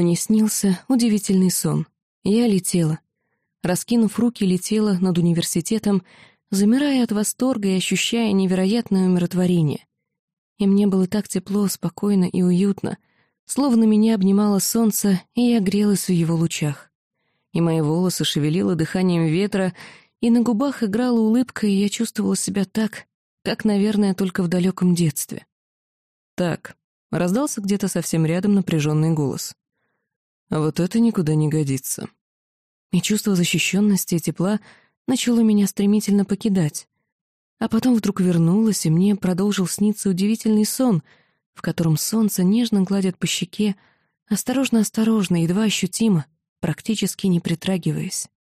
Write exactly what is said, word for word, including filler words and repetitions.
мне снился удивительный сон. Я летела. Раскинув руки, летела над университетом, замирая от восторга и ощущая невероятное умиротворение. И мне было так тепло, спокойно и уютно, словно меня обнимало солнце, и я грелась в его лучах. И мои волосы шевелило дыханием ветра, и на губах играла улыбка, и я чувствовала себя так, как, наверное, только в далеком детстве. «Так», — раздался где-то совсем рядом напряженный голос. «А вот это никуда не годится». И чувство защищенности и тепла начало меня стремительно покидать. А потом вдруг вернулось, и мне продолжил сниться удивительный сон, в котором солнце нежно гладит по щеке, осторожно-осторожно, едва ощутимо, практически не притрагиваясь.